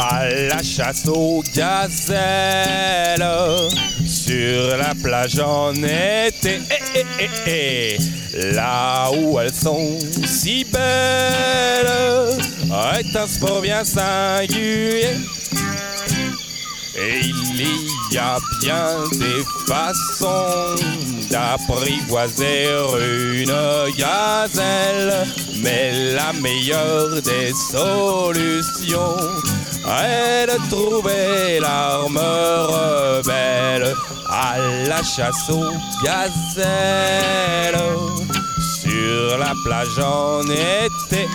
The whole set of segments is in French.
à la chasse aux gazelles sur la plage en été, là où elles sont si belles, est un sport bien singulier. Et il y a bien des façons d'apprivoiser une gazelle, mais la meilleure des solutions est de trouver l'arme rebelle à la chasse aux gazelles sur la plage en été,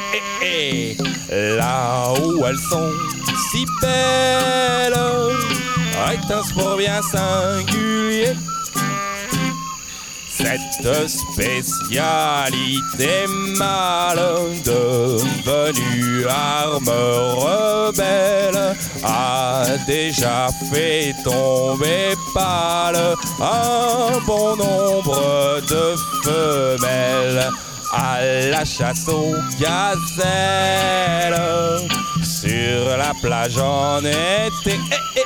là où elles sont si belles, est un sport bien singulier. Cette spécialité mâle devenue arme rebelle a déjà fait tomber pâle un bon nombre de femelles à la chasse aux gazelles sur la plage en été,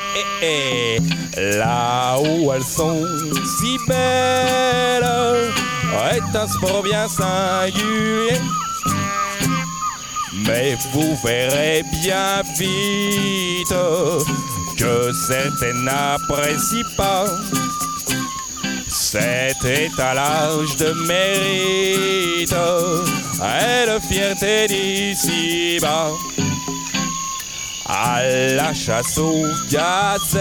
là où elles sont si belles, est un sport bien singulier. Mais vous verrez bien vite que certaines n'apprécient pas cet étalage de mérite et de fierté d'ici-bas. À la chasse aux gazelles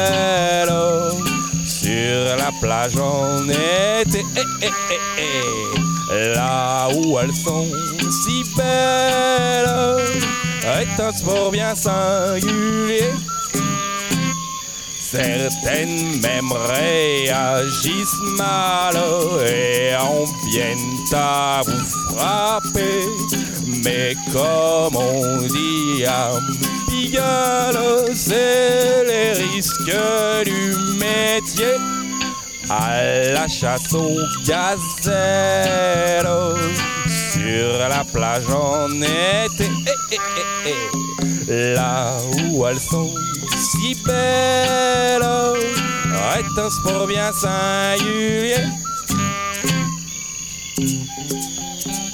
sur la plage en été, là où elles sont si belles, est un sport bien singulier. Certaines même réagissent mal et en viennent à vous frapper, mais comme on dit à Pigalle, c'est les risques du métier. À la chasse aux gazelles sur la plage en été, là où elles sont si belles, est un sport bien singulier.